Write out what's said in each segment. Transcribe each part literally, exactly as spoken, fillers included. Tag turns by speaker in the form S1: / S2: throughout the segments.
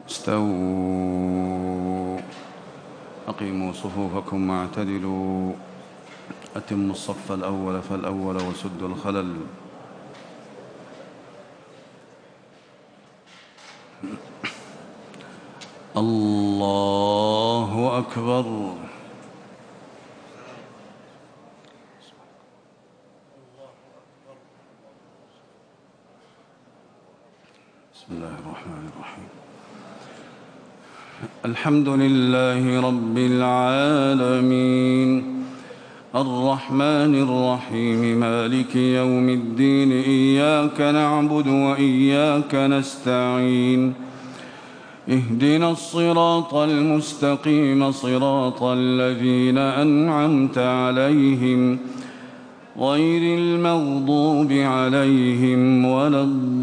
S1: استووا أقيموا صفوفكم واعتدلوا أتموا الصف الأول فالأول وسدوا الخلل. الله أكبر. بسم الله الرحمن الرحيم. الحمد لله رب العالمين الرحمن الرحيم مالك يوم الدين إياك نعبد وإياك نستعين اهدنا الصراط المستقيم صراط الذين أنعمت عليهم غير المغضوب عليهم ولا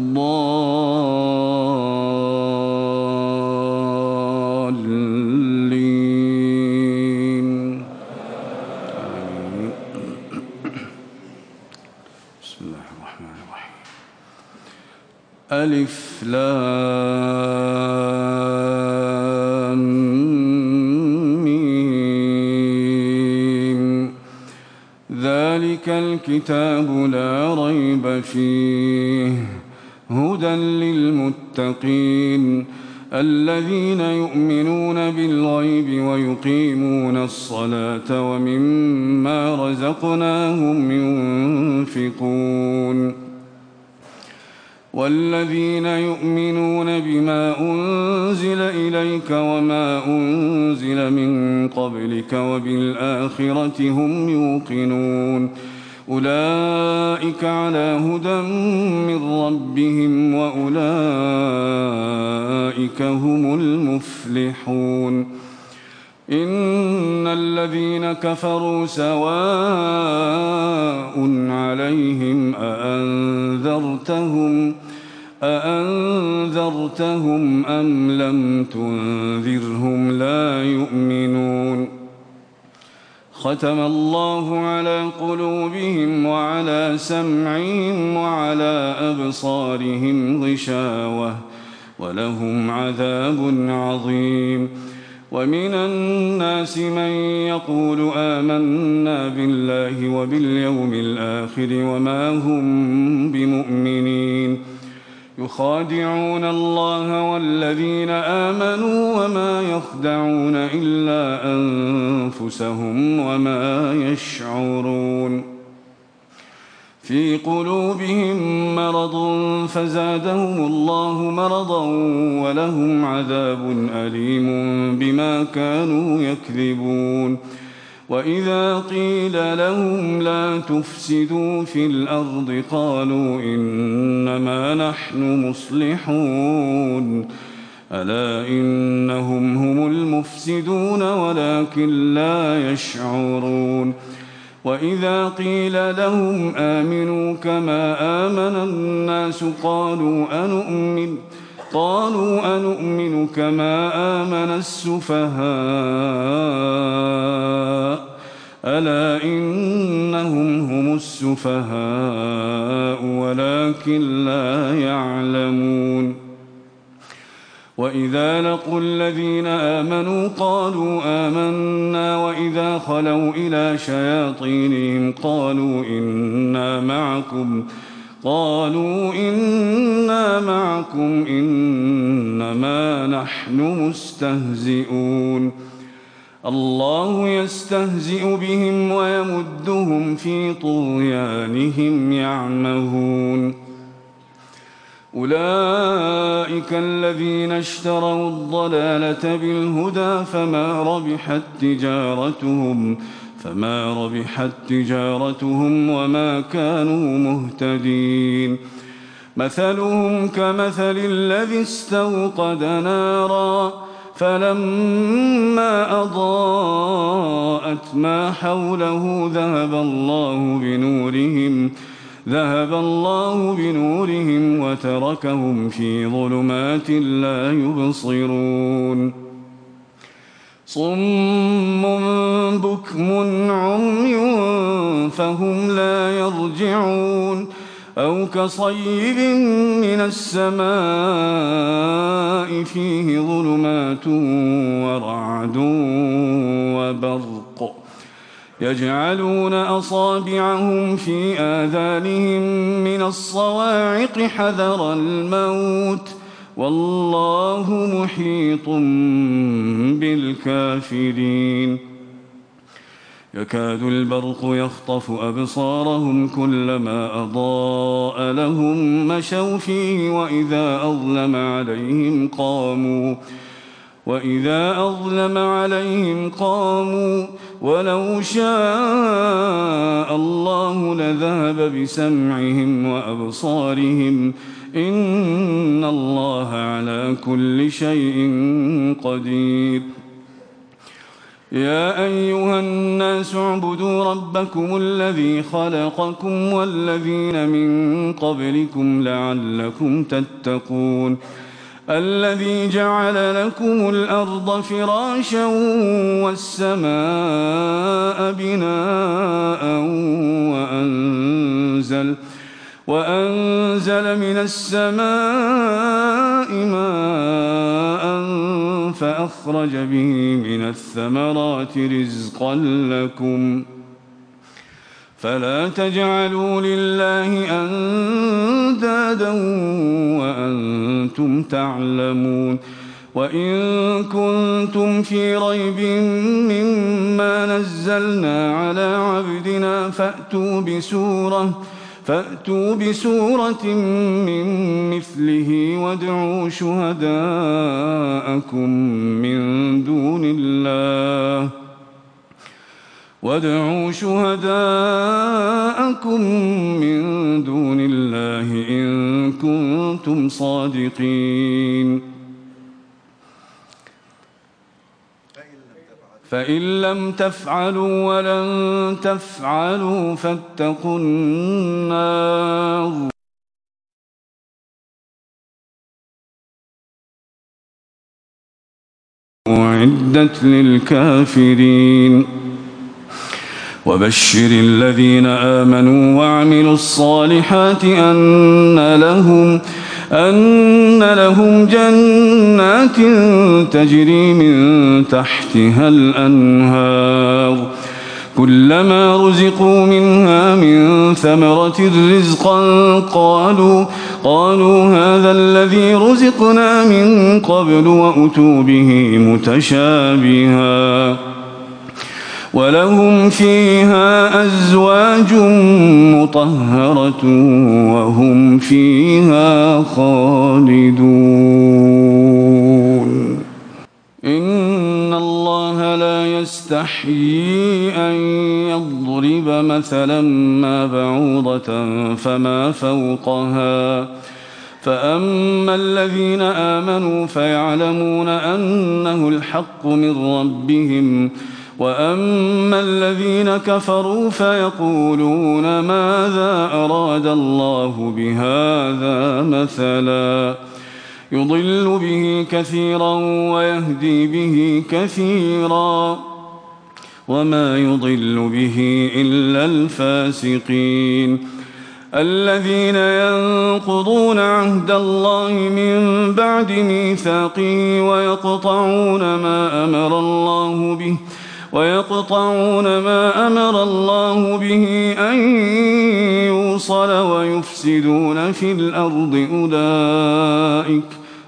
S1: الضالين. آمين. بسم الله الرحمن الرحيم. ألف لام ميم ذلك الكتاب لا ريب فيه هدى للمتقين الذين يؤمنون بالغيب ويقيمون الصلاة ومما رزقناهم ينفقون والذين يؤمنون بما أنزل إليك وما أنزل من قبلك وبالآخرة هم يوقنون أولئك على هدى من ربهم وأولئك هم المفلحون. إن الذين كفروا سواء عليهم أأنذرتهم أأنذرتهم أم لم تنذرهم لا يؤمنون. ختم الله على قلوبهم وعلى سمعهم وعلى أبصارهم غشاوة ولهم عذاب عظيم. ومن الناس من يقول آمنا بالله وباليوم الآخر وما هم بمؤمنين يخادعون الله والذين آمنوا وما يخدعون إلا أنفسهم وما يشعرون. في قلوبهم مرض فزادهم الله مرضا ولهم عذاب أليم بما كانوا يكذبون. وإذا قيل لهم لا تفسدوا في الأرض قالوا إنما نحن مصلحون ألا إنهم هم المفسدون ولكن لا يشعرون. وإذا قيل لهم آمنوا كما آمن الناس قالوا أنؤمن قالوا أنؤمن كما آمن السفهاء ألا إنهم هم السفهاء ولكن لا يعلمون. وإذا لقوا الذين آمنوا قالوا آمنا وإذا خلوا إلى شياطينهم قالوا إنا معكم قالوا إنا معكم إنما نحن مستهزئون. الله يستهزئ بهم ويمدهم في طغيانهم يعمهون. أولئك الذين اشتروا الضلالة بالهدى فما ربحت تجارتهم فما ربحت تجارتهم وما كانوا مهتدين. مثلهم كمثل الذي استوقد نارا فلما أضاءت ما حوله ذهب الله بنورهم ذهب الله بنورهم وتركهم في ظلمات لا يبصرون. صم بكم عمي فهم لا يرجعون أو كصيب من السماء فيه ظلمات ورعد وبرق يجعلون أصابعهم في آذانهم من الصواعق حذر الموت والله محيط بالكافرين يكاد البرق يخطف أبصارهم كلما أضاء لهم مشوا فيه وإذا أظلم عليهم قاموا وإذا أظلم عليهم قاموا ولو شاء الله لذهب بسمعهم وأبصارهم إن الله على كل شيء قدير يا أيها الناس اعبدوا ربكم الذي خلقكم والذين من قبلكم لعلكم تتقون الذي جعل لكم الأرض فراشا والسماء بناء وأنزل وأنزل من السماء ماء فأخرج به من الثمرات رزقا لكم فلا تجعلوا لله أندادا وأنتم تعلمون وإن كنتم في ريب مما نزلنا على عبدنا فأتوا بسورة فأتوا بسورة من مثله وادعوا شهداءكم من دون الله وادعوا شهداءكم من دون الله إن كنتم صادقين فإن لم تفعلوا ولن تفعلوا فاتقوا النار أعدت للكافرين وبشر الذين آمنوا وعملوا الصالحات أن لهم أن لهم جنات تجري من تحتها الأنهار كلما رزقوا منها من ثمرة رزقا قالوا قالوا هذا الذي رزقنا من قبل وأتوا به متشابها ولهم فيها أزواج مطهرة وهم فيها خالدون إن الله لا يستحيي أن يضرب مثلا ما بعوضة فما فوقها فأما الذين آمنوا فيعلمون أنه الحق من ربهم وأما الذين كفروا فيقولون ماذا أراد الله بهذا مثلا يضل به كثيرا ويهدي به كثيرا وما يضل به إلا الفاسقين الذين ينقضون عهد الله من بعد ميثاقه ويقطعون ما أمر الله به ويقطعون ما أمر الله به أن يوصل ويفسدون في الأرض أولئك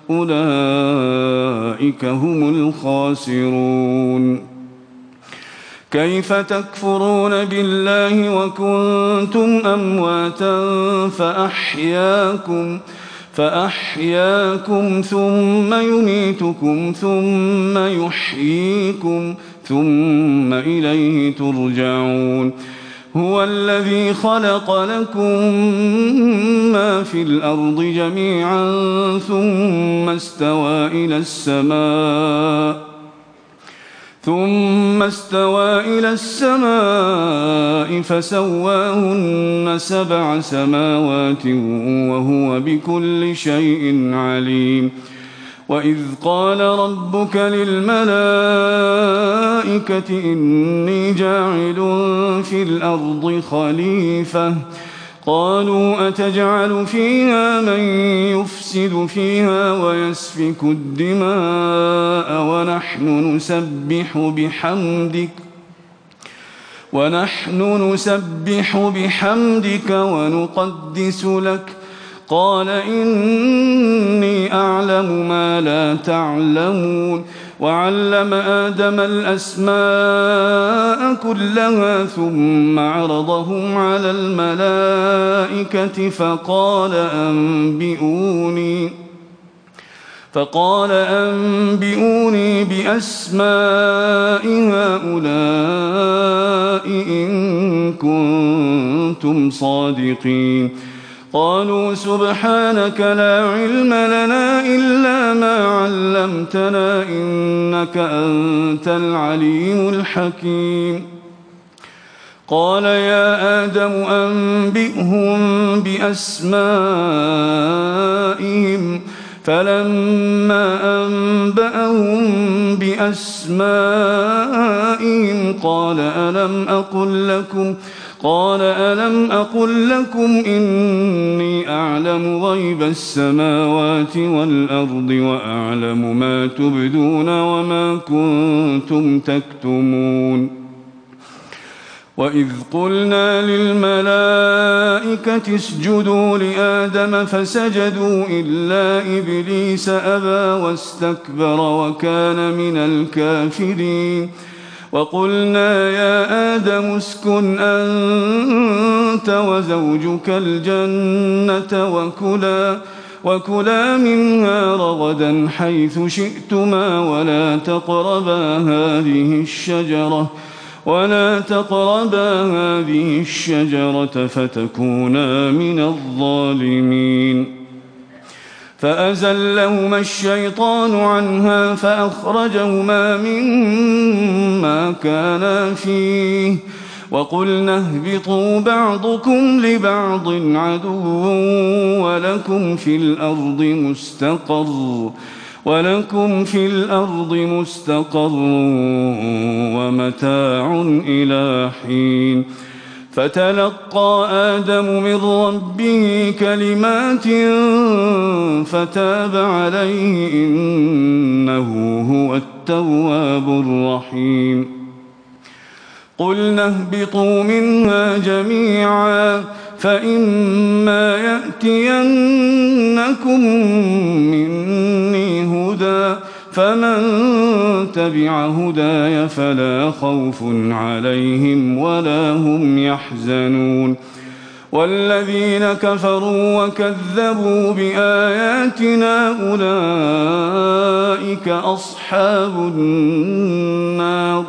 S1: أولئك هم الخاسرون كيف تكفرون بالله وكنتم أمواتا فأحياكم فأحياكم ثم يميتكم ثم يحييكم ثم إليه ترجعون هو الذي خلق لكم ما في الأرض جميعا ثم استوى إلى السماء ثم استوى إلى السماء فسواهن سبع سماوات وهو بكل شيء عليم وإذ قال ربك للملائكة إني جاعل في الأرض خليفة قالوا أتجعل فيها من يفسد فيها ويسفك الدماء ونحن نسبح بحمدك ونحن نسبح بحمدك ونقدس لك قال إني أعلم ما لا تعلمون وعلم آدم الأسماء كلها ثم عرضهم على الملائكة فقال أنبئوني فقال أنبئوني بأسماء هؤلاء إن كنتم صادقين قالوا سبحانك لا علم لنا إلا ما علمتنا إنك أنت العليم الحكيم قال يا آدم أنبئهم بأسمائهم فلما أنبأهم بأسمائهم قال ألم أقل لكم قال ألم أقل لكم إني أعلم غيب السماوات والأرض وأعلم ما تبدون وما كنتم تكتمون وإذ قلنا للملائكة اسجدوا لآدم فسجدوا إلا إبليس أبى واستكبر وكان من الكافرين وقلنا يا آدم اسكن أنت وزوجك الجنة وكلا وكلا منها رغدا حيث شئتما ولا تقربا هذه الشجرة ولا تقربا هذه الشجرة فتكونا من الظالمين فأزلهما الشيطان عنها فأخرجهما مما كانا فيه وقلنا اهبطوا بعضكم لبعض عدو ولكم في الأرض مستقر ولكم في الأرض مستقر ومتاع إلى حين فتلقى آدم من ربه كلمات فتاب عليه إنه هو التواب الرحيم قلنا اهبطوا منها جميعا فإما يأتينكم مني هدى فمن تبع هداي فلا خوف عليهم ولا هم يحزنون والذين كفروا وكذبوا بآياتنا أولئك أصحاب النار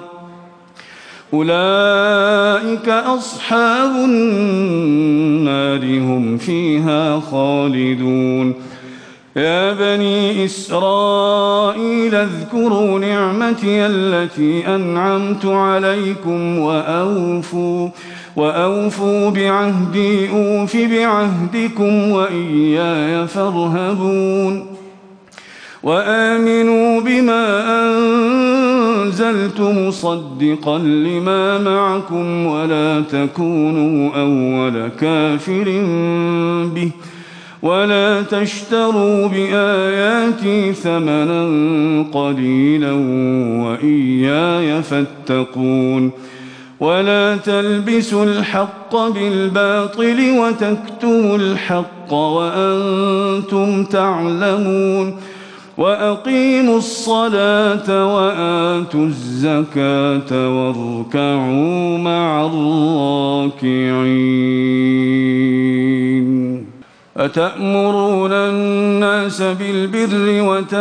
S1: أولئك أصحاب النار هم فيها خالدون يا بني إسرائيل اذكروا نعمتي التي أنعمت عليكم وأوفوا وأوفوا بعهدي أوف بعهدكم وإياي فارهبون وآمنوا بما أنزلت مصدقا لما معكم ولا تكونوا أول كافر به ولا تشتروا بآياتي ثمنا قليلا وإياي فاتقون ولا تلبسوا الحق بالباطل وتكتموا الحق وأنتم تعلمون وأقيموا الصلاة وآتوا الزكاة واركعوا مع الراكعين أتأمرون الناس بالبر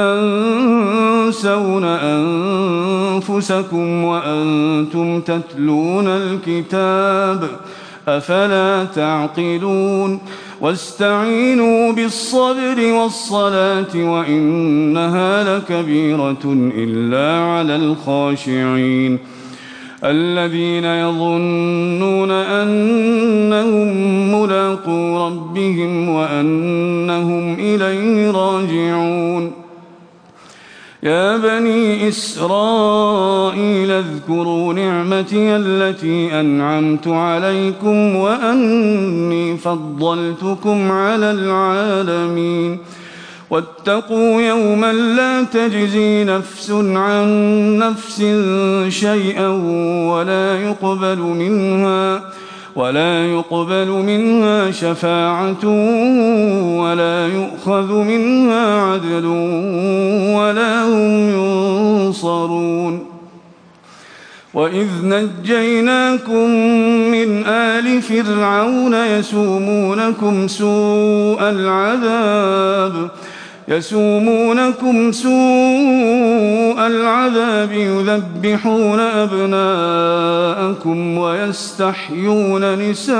S1: وتنسون أنفسكم وأنتم تتلون الكتاب أفلا تعقلون واستعينوا بالصبر والصلاة وإنها لكبيرة إلا على الخاشعين الذين يظنون أنهم ملاقو ربهم وأنهم إليه راجعون يا بني إسرائيل اذكروا نعمتي التي أنعمت عليكم وأني فضلتكم على العالمين واتقوا يوما لا تجزي نفس عن نفس شيئا ولا يقبل منها ولا يقبل منها شفاعة ولا يؤخذ منها عدل ولا هم ينصرون وإذ نجيناكم من آل فرعون يسومونكم سوء العذاب يسومونكم سوء العذاب يذبحون أبناءكم ويستحيون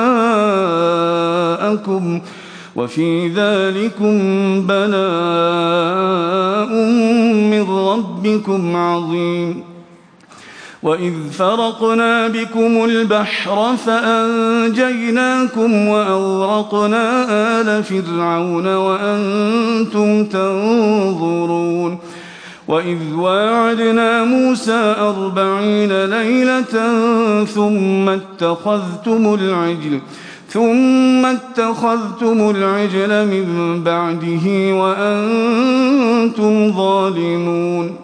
S1: نساءكم وفي ذلكم بلاء من ربكم عظيم وإذ فرقنا بكم البحر فأنجيناكم وأغرقنا آل فرعون وأنتم تنظرون وإذ واعدنا موسى أربعين ليلة ثم اتخذتم العجل ثم اتخذتم العجل من بعده وأنتم ظالمون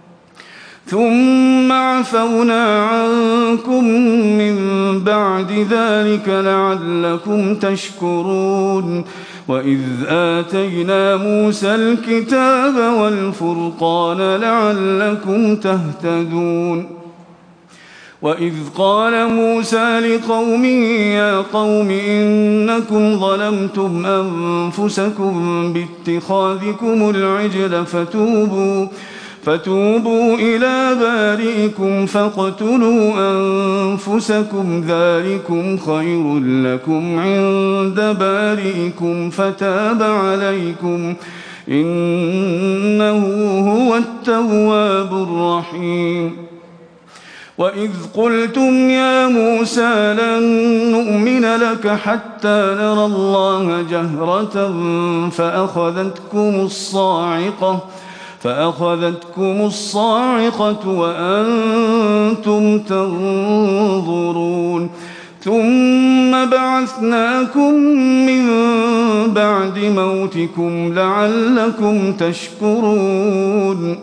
S1: ثم عفونا عنكم من بعد ذلك لعلكم تشكرون وإذ آتينا موسى الكتاب والفرقان لعلكم تهتدون وإذ قال موسى لقومه يا قوم إنكم ظلمتم أنفسكم باتخاذكم العجل فتوبوا فتوبوا إلى بارئكم فاقتلوا أنفسكم ذلكم خير لكم عند بارئكم فتاب عليكم إنه هو التواب الرحيم وإذ قلتم يا موسى لن نؤمن لك حتى نرى الله جهرة فأخذتكم الصاعقة فأخذتكم الصاعقة وأنتم تنظرون ثم بعثناكم من بعد موتكم لعلكم تشكرون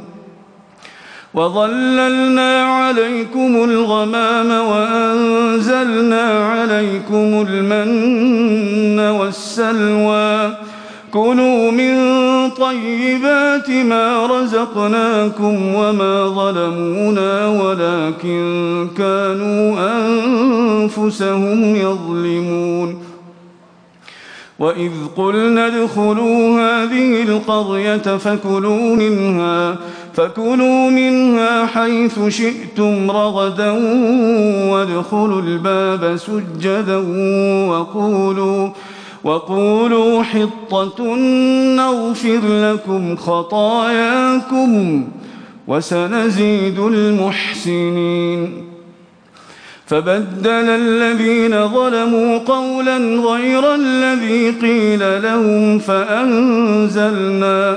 S1: وظللنا عليكم الغمام وأنزلنا عليكم المن والسلوى كلوا من طيبات ما رزقناكم وما ظلمونا ولكن كانوا أنفسهم يظلمون وإذ قلنا ادخلوا هذه القرية فكلوا منها فكلوا منها حيث شئتم رغدا وادخلوا الباب سجدا وقولوا وقولوا حطة نغفر لكم خطاياكم وسنزيد المحسنين فبدل الذين ظلموا قولا غير الذي قيل لهم فأنزلنا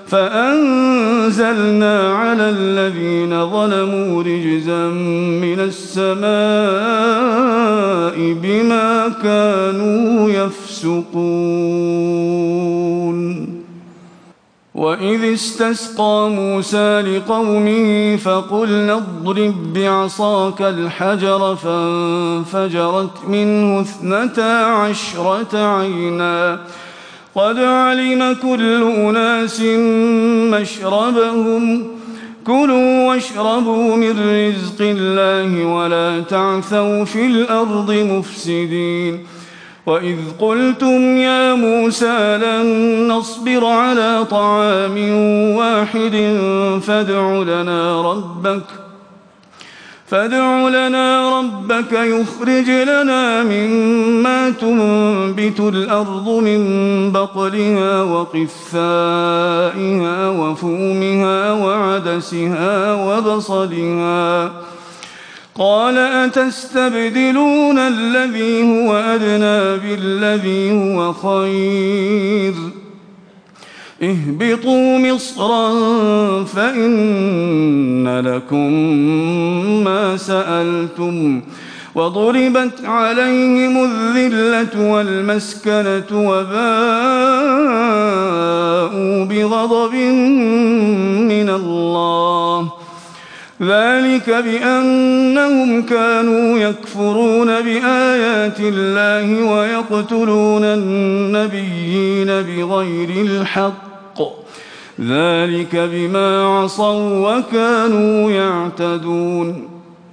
S1: فأنزلنا على الذين ظلموا رجزا من السماء بما كانوا يفسقون وإذ استسقى موسى لقومه فقلنا اضرب بعصاك الحجر فانفجرت منه اثنتا عشرة عينا قد علم كل أناس مشربهم كلوا واشربوا من رزق الله ولا تعثوا في الأرض مفسدين وإذ قلتم يا موسى لن نصبر على طعام واحد فادع لنا ربك فادع لنا ربك يخرج لنا مما تنبت الأرض من بقلها وقثائها وفومها وعدسها وبصلها قال أتستبدلون الذي هو أدنى بالذي هو خير اهبطوا مصرا فإن لكم ما سألتم وضربت عليهم الذلة والمسكنة وباءوا بغضب من الله ذلك بأنهم كانوا يكفرون بآيات الله ويقتلون النبيين بغير الحق ذلك بما عصوا وكانوا يعتدون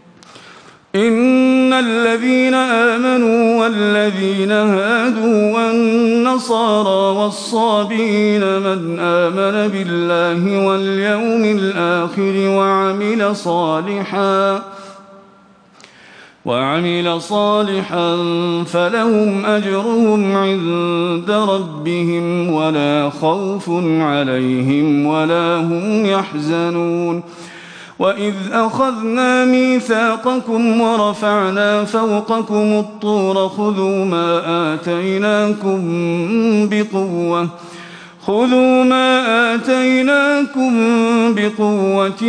S1: إن الذين آمنوا والذين هادوا والنصارى والصابئين من آمن بالله واليوم الآخر وعمل صالحا وعمل صالحا فلهم أجرهم عند ربهم ولا خوف عليهم ولا هم يحزنون وإذ أخذنا ميثاقكم ورفعنا فوقكم الطور خذوا ما آتيناكم بقوة خذوا ما آتيناكم بقوة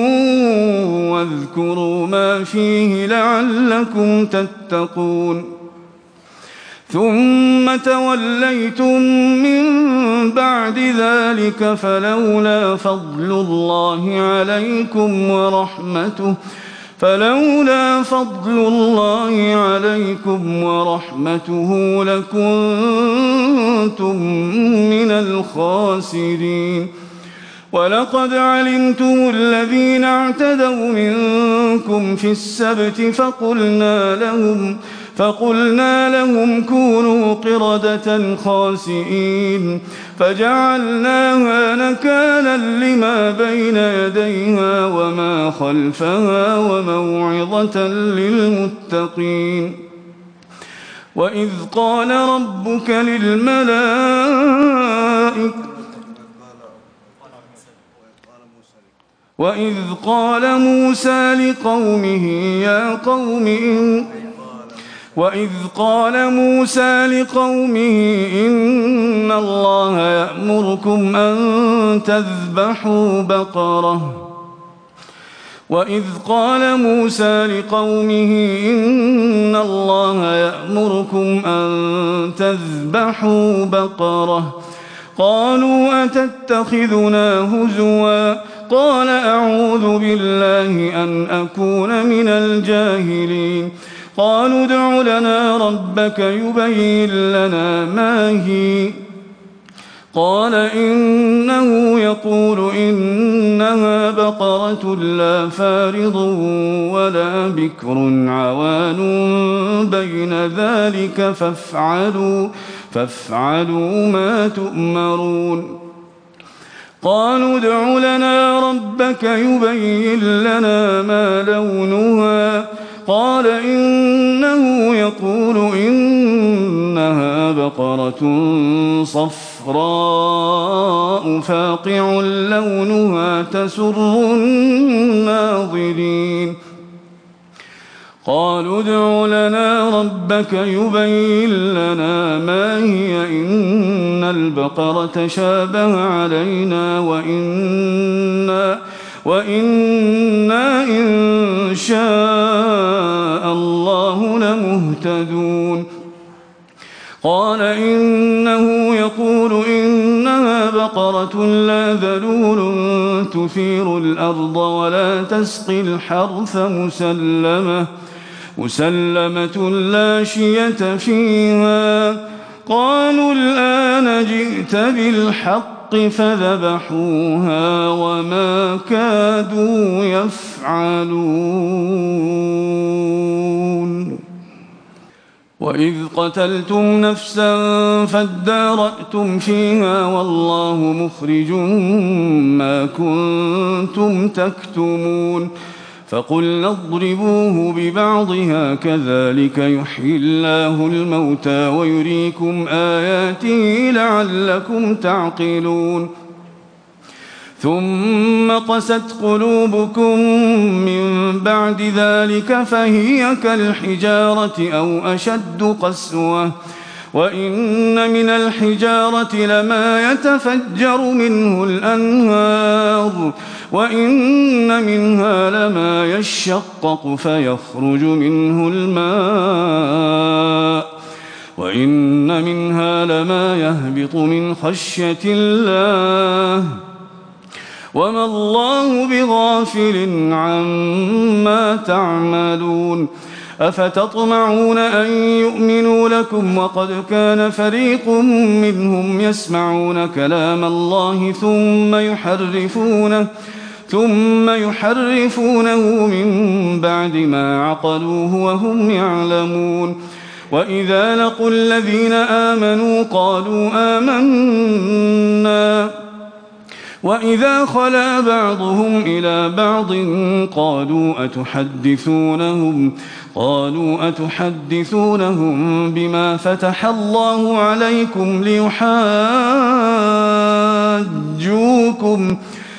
S1: واذكروا ما فيه لعلكم تتقون ثم توليتم من بعد ذلك فلولا فضل الله عليكم ورحمته فلولا فضل الله عليكم ورحمته لكنتم من الخاسرين ولقد علمتم الذين اعتدوا منكم في السبت فقلنا لهم فقلنا لهم كونوا قردة خاسئين فجعلناها نكالا لما بين يديها وما خلفها وموعظة للمتقين وإذ قال ربك للملائكة وإذ قال موسى لقومه يا قوم إن وإذ قال موسى لقومه إن الله يأمركم أن تذبحوا بقرة وإذ قال موسى لقومه إن الله يأمركم أن تذبحوا بقرة قالوا أتتخذنا هزوا قال أعوذ بالله أن أكون من الجاهلين قالوا ادع لنا ربك يبين لنا ما هي قال إنه يقول إنها بقرة لا فارض ولا بكر عوان بين ذلك فافعلوا فافعلوا ما تؤمرون قالوا ادع لنا ربك يبين لنا ما لونها قال إنه يقول إنها بقرة صفراء فاقع لونها تسر الناظرين قالوا ادع لنا ربك يبين لنا ما هي إن البقرة شابه علينا وإنا وإنا إن شاء الله لمهتدون قال إنه يقول إنها بقرة لا ذلول تثير الأرض ولا تسقي الحرث مسلمة مسلمة لا شية فيها قالوا الآن جئت بالحق فذبحوها وما كادوا يفعلون وإذ قتلتم نفسا فادارأتم فيها والله مخرج ما كنتم تكتمون فقلنا اضربوه ببعضها كذلك يحيي الله الموتى ويريكم آياته لعلكم تعقلون ثم قست قلوبكم من بعد ذلك فهي كالحجارة أو أشد قسوة وإن من الحجارة لما يتفجر منه الأنهار وإن منها لما يشقق فيخرج منه الماء وإن منها لما يهبط من خشية الله وما الله بغافل عما تعملون أفتطمعون أن يؤمنوا لكم وقد كان فريق منهم يسمعون كلام الله ثم يحرفونه ثم يحرفونه من بعد ما عقلوه وهم يعلمون وإذا لقوا الذين آمنوا قالوا آمنا وإذا خلا بعضهم إلى بعض قالوا أتحدثونهم قالوا أتحدثونهم بما فتح الله عليكم ليحاجوكم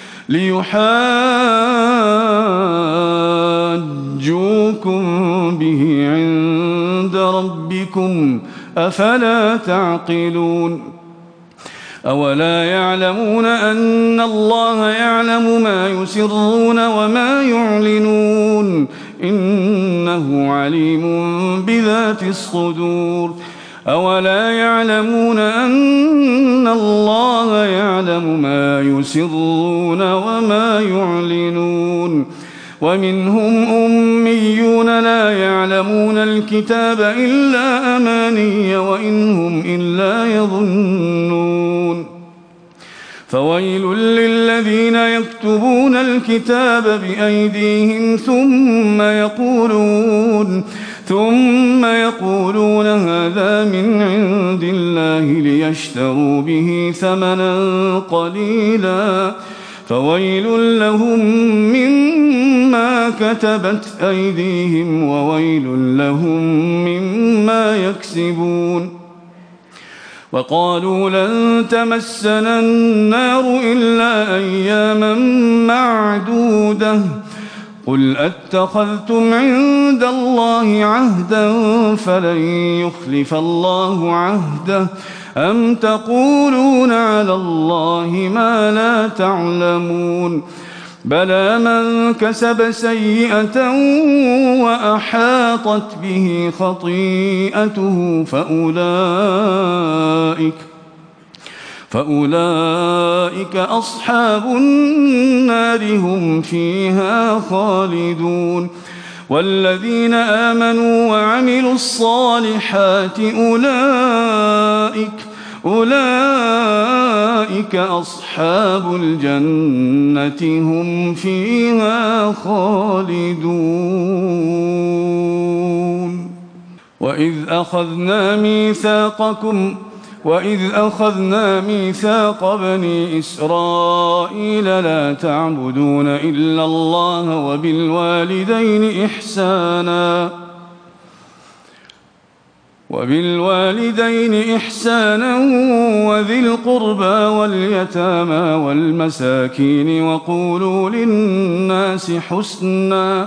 S1: ليحاجوكم به عند ربكم أفلا تعقلون أولا يعلمون أن الله يعلم ما يسرون وما يعلنون إنه عليم بذات الصدور أولا يعلمون أن الله يعلم ما يسرون وما يعلنون ومنهم أميون لا يعلمون الكتاب إلا أماني وإن هم إلا يظنون فويل للذين يكتبون الكتاب بأيديهم ثم يقولون ثم يقولون هذا من عند الله ليشتروا به ثمنا قليلا فويل لهم مما كتبت أيديهم وويل لهم مما يكسبون وقالوا لن تمسنا النار إلا أياما معدودة قل أتخذتم عند الله عهدا فلن يخلف الله عهده أم تقولون على الله ما لا تعلمون بلى من كسب سيئة وأحاطت به خطيئته فأولئك فأولئك أصحاب النار هم فيها خالدون والذين آمنوا وعملوا الصالحات أولئك أولئك أصحاب الجنة هم فيها خالدون وإذ أخذنا ميثاقكم وإذ أخذنا ميثاق بني إسرائيل لا تعبدون إلا الله وبالوالدين إحسانا وبالوالدين إحسانا وذي القربى واليتامى والمساكين وقولوا للناس حسنا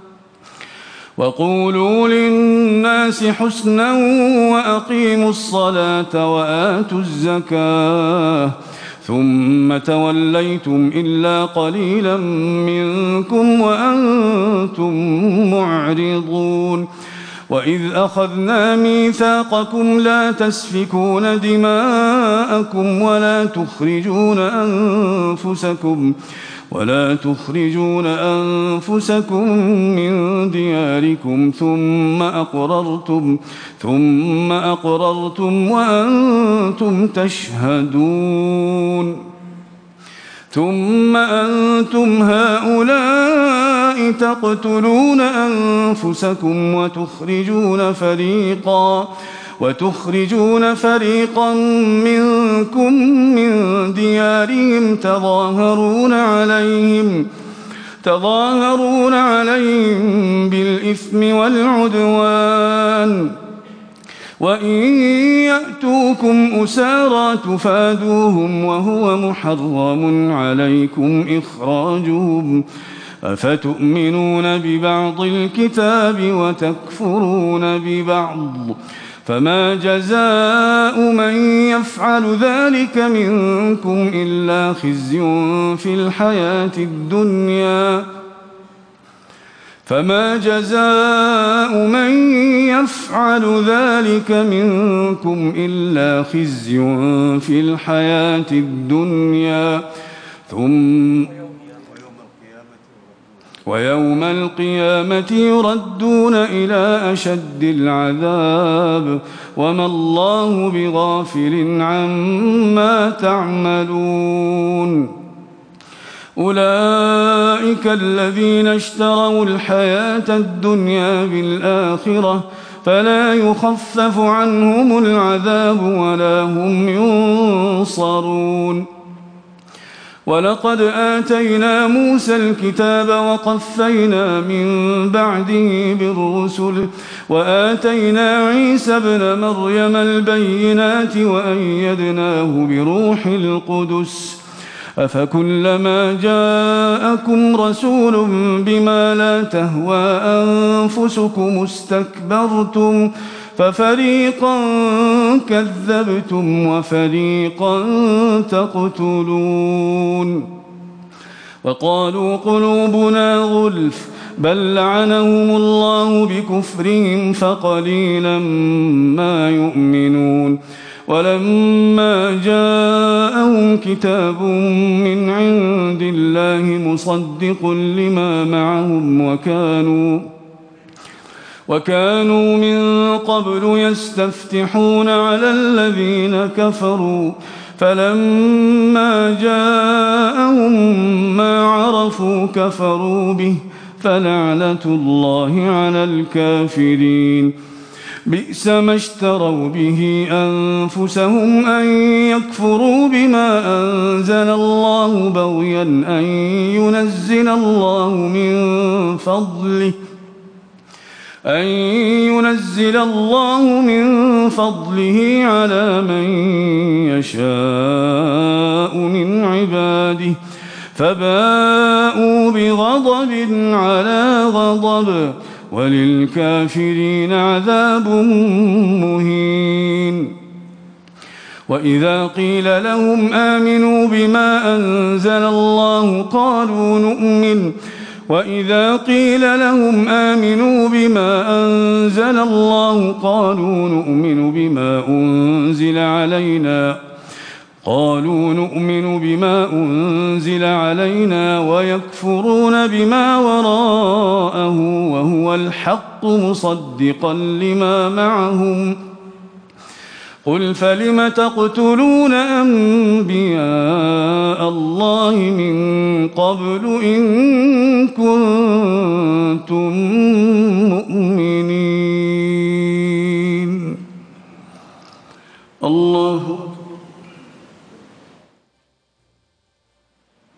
S1: وقولوا للناس حسنا وأقيموا الصلاة وآتوا الزكاة ثم توليتم إلا قليلا منكم وأنتم معرضون وإذ أخذنا ميثاقكم لا تسفكون دماءكم ولا تخرجون أنفسكم ولا تخرجون أنفسكم من دياركم ثم أقررتم ثم أقررتم وأنتم تشهدون ثم أنتم هؤلاء تقتلون أنفسكم وتخرجون فريقا وتخرجون فريقا منكم من ديارهم تظاهرون عليهم تظاهرون عليهم بالإثم والعدوان وإن يأتوكم أسارى تفادوهم وهو محرم عليكم إخراجهم أفتؤمنون ببعض الكتاب وتكفرون ببعض فما جزاء من يفعل ذلك منكم إلا خزي في الحياة الدنيا فما جزاء من يفعل ذلك منكم إلا خزي في الحياة الدنيا ثم ويوم القيامة يردون إلى أشد العذاب وما الله بغافل عما تعملون أولئك الذين اشتروا الحياة الدنيا بالآخرة فلا يخفف عنهم العذاب ولا هم ينصرون ولقد آتينا موسى الكتاب وقفينا من بعده بالرسل وآتينا عيسى ابن مريم البينات وأيدناه بروح القدس أفكلما جاءكم رسول بما لا تهوى أنفسكم استكبرتم ففريقا كذبتم وفريقا تقتلون وقالوا قلوبنا غلف بل لعنهم الله بكفرهم فقليلا ما يؤمنون ولما جاءهم كتاب من عند الله مصدق لما معهم وكانوا وكانوا من قبل يستفتحون على الذين كفروا فلما جاءهم ما عرفوا كفروا به فلعنة الله على الكافرين بئس ما اشتروا به أنفسهم أن يكفروا بما أنزل الله بغيا أن ينزل الله من فضله أن ينزل الله من فضله على من يشاء من عباده فباءوا بغضب على غضب وللكافرين عذاب مهين وإذا قيل لهم آمنوا بما أنزل الله قالوا نؤمن وإذا قيل لهم آمنوا بما أنزل الله قالوا نؤمن بما أنزل علينا قالوا نؤمن بما أنزل علينا ويكفرون بما وراءه وهو الحق مصدقا لما معهم قل فلم تقتلون أنبياء الله من قبل إن كنتم مؤمنين